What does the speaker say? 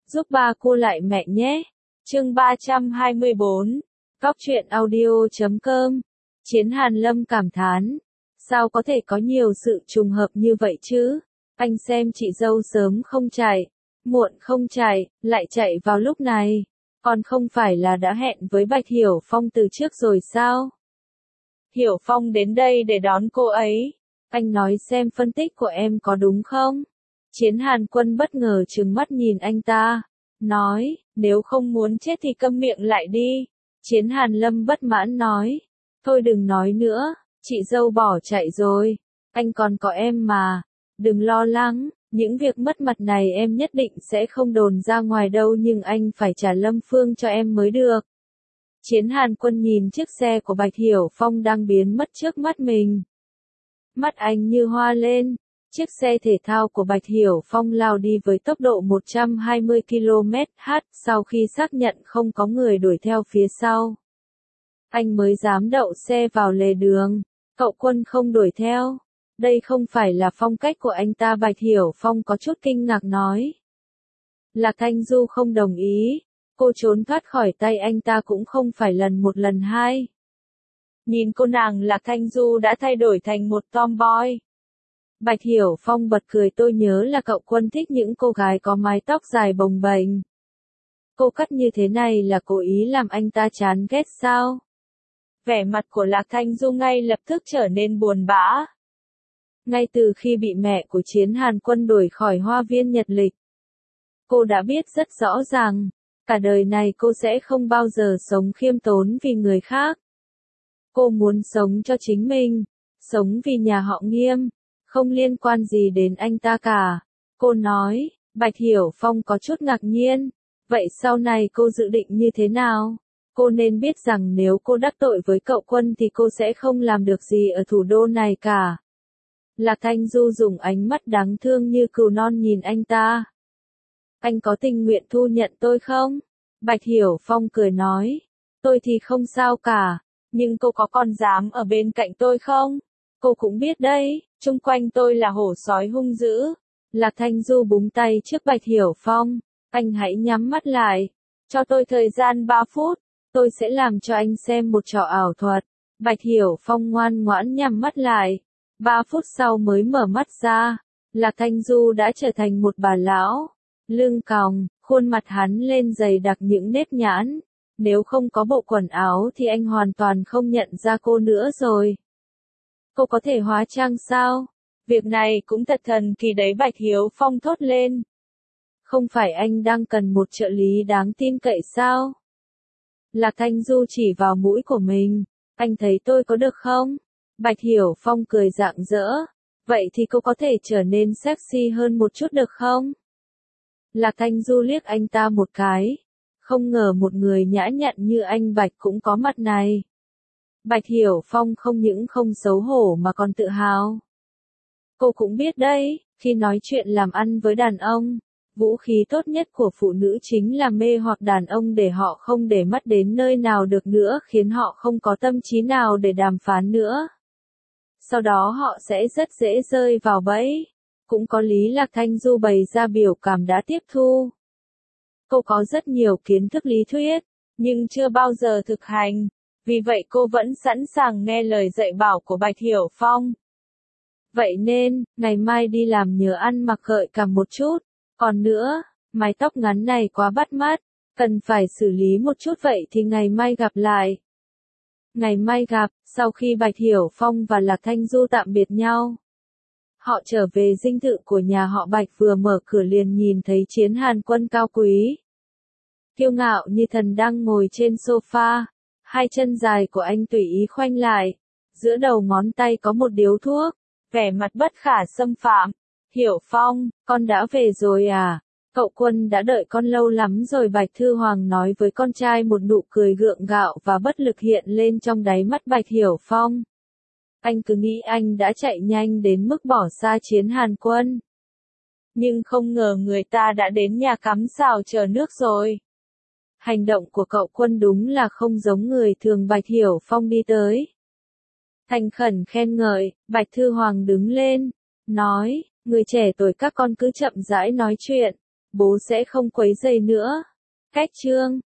giúp ba cô lại mẹ nhé. Chương 324. Cóc truyện audio.com. Chiến Hàn Lâm cảm thán. Sao có thể có nhiều sự trùng hợp như vậy chứ? Anh xem chị dâu sớm không chạy, muộn không chạy, lại chạy vào lúc này. Còn không phải là đã hẹn với Bạch Hiểu Phong từ trước rồi sao? Hiểu Phong đến đây để đón cô ấy. Anh nói xem phân tích của em có đúng không? Chiến Hàn Quân bất ngờ trừng mắt nhìn anh ta. Nói, nếu không muốn chết thì câm miệng lại đi. Chiến Hàn Lâm bất mãn nói. Thôi đừng nói nữa, chị dâu bỏ chạy rồi. Anh còn có em mà. Đừng lo lắng, những việc mất mặt này em nhất định sẽ không đồn ra ngoài đâu, nhưng anh phải trả Lâm Phương cho em mới được. Chiến Hàn Quân nhìn chiếc xe của Bạch Hiểu Phong đang biến mất trước mắt mình. Mắt anh như hoa lên. Chiếc xe thể thao của Bạch Hiểu Phong lao đi với tốc độ 120 km/h sau khi xác nhận không có người đuổi theo phía sau. Anh mới dám đậu xe vào lề đường. Cậu Quân không đuổi theo. Đây không phải là phong cách của anh ta. Bạch Hiểu Phong có chút kinh ngạc nói. Lạc Thanh Du không đồng ý. Cô trốn thoát khỏi tay anh ta cũng không phải lần một lần hai. Nhìn cô nàng Lạc Thanh Du đã thay đổi thành một tomboy. Bạch Hiểu Phong bật cười. Tôi nhớ là cậu Quân thích những cô gái có mái tóc dài bồng bềnh. Cô cắt như thế này là cố ý làm anh ta chán ghét sao? Vẻ mặt của Lạc Thanh Du ngay lập tức trở nên buồn bã. Ngay từ khi bị mẹ của Chiến Hàn Quân đuổi khỏi Hoa viên Nhật Lịch, cô đã biết rất rõ ràng, cả đời này cô sẽ không bao giờ sống khiêm tốn vì người khác. Cô muốn sống cho chính mình, sống vì nhà họ Nghiêm, không liên quan gì đến anh ta cả. Cô nói. Bạch Hiểu Phong có chút ngạc nhiên. Vậy sau này cô dự định như thế nào? Cô nên biết rằng nếu cô đắc tội với cậu Quân thì cô sẽ không làm được gì ở thủ đô này cả. Lạc Thanh Du dùng ánh mắt đáng thương như cừu non nhìn anh ta. Anh có tình nguyện thu nhận tôi không? Bạch Hiểu Phong cười nói. Tôi thì không sao cả, nhưng cô có còn dám ở bên cạnh tôi không? Cô cũng biết đấy, chung quanh tôi là hổ sói hung dữ. Lạc Thanh Du búng tay trước Bạch Hiểu Phong. Anh hãy nhắm mắt lại. Cho tôi thời gian 3 phút. Tôi sẽ làm cho anh xem một trò ảo thuật. Bạch Hiểu Phong ngoan ngoãn nhắm mắt lại. 3 phút sau mới mở mắt ra. Lạc Thanh Du đã trở thành một bà lão. Lưng còng, khuôn mặt hắn lên dày đặc những nếp nhãn. Nếu không có bộ quần áo thì anh hoàn toàn không nhận ra cô nữa rồi. Cô có thể hóa trang sao? Việc này cũng thật thần kỳ đấy. Bạch Hiểu Phong thốt lên. Không phải anh đang cần một trợ lý đáng tin cậy sao? Lạc Thanh Du chỉ vào mũi của mình. Anh thấy tôi có được không? Bạch Hiểu Phong cười rạng rỡ. Vậy thì cô có thể trở nên sexy hơn một chút được không? Lạc Thanh Du liếc anh ta một cái. Không ngờ một người nhã nhặn như anh Bạch cũng có mặt này. Bạch Hiểu Phong không những không xấu hổ mà còn tự hào. Cô cũng biết đấy, khi nói chuyện làm ăn với đàn ông, vũ khí tốt nhất của phụ nữ chính là mê hoặc đàn ông để họ không để mắt đến nơi nào được nữa, khiến họ không có tâm trí nào để đàm phán nữa. Sau đó họ sẽ rất dễ rơi vào bẫy. Cũng có lý. Lạc Thanh Du bày ra biểu cảm đã tiếp thu. Cô có rất nhiều kiến thức lý thuyết, nhưng chưa bao giờ thực hành. Vì vậy cô vẫn sẵn sàng nghe lời dạy bảo của Bạch Hiểu Phong. Vậy nên, ngày mai đi làm nhớ ăn mặc gợi cảm một chút. Còn nữa, mái tóc ngắn này quá bắt mắt, cần phải xử lý một chút. Vậy thì ngày mai gặp lại. Ngày mai gặp. Sau khi Bạch Hiểu Phong và Lạc Thanh Du tạm biệt nhau, họ trở về dinh thự của nhà họ Bạch. Vừa mở cửa liền nhìn thấy Chiến Hàn Quân cao quý, kiêu ngạo như thần đang ngồi trên sofa. Hai chân dài của anh tùy ý khoanh lại. Giữa đầu ngón tay có một điếu thuốc. Vẻ mặt bất khả xâm phạm. Hiểu Phong, con đã về rồi à? Cậu Quân đã đợi con lâu lắm rồi. Bạch Thư Hoàng nói với con trai. Một nụ cười gượng gạo và bất lực hiện lên trong đáy mắt Bạch Hiểu Phong. Anh cứ nghĩ anh đã chạy nhanh đến mức bỏ xa Chiến Hàn Quân. Nhưng không ngờ người ta đã đến nhà cắm xào chờ nước rồi. Hành động của cậu Quân đúng là không giống người thường. Bạch Hiểu Phong đi tới. Thành khẩn khen ngợi. Bạch Thư Hoàng đứng lên. Nói, người trẻ tuổi các con cứ chậm rãi nói chuyện. Bố sẽ không quấy rầy nữa. Cách chương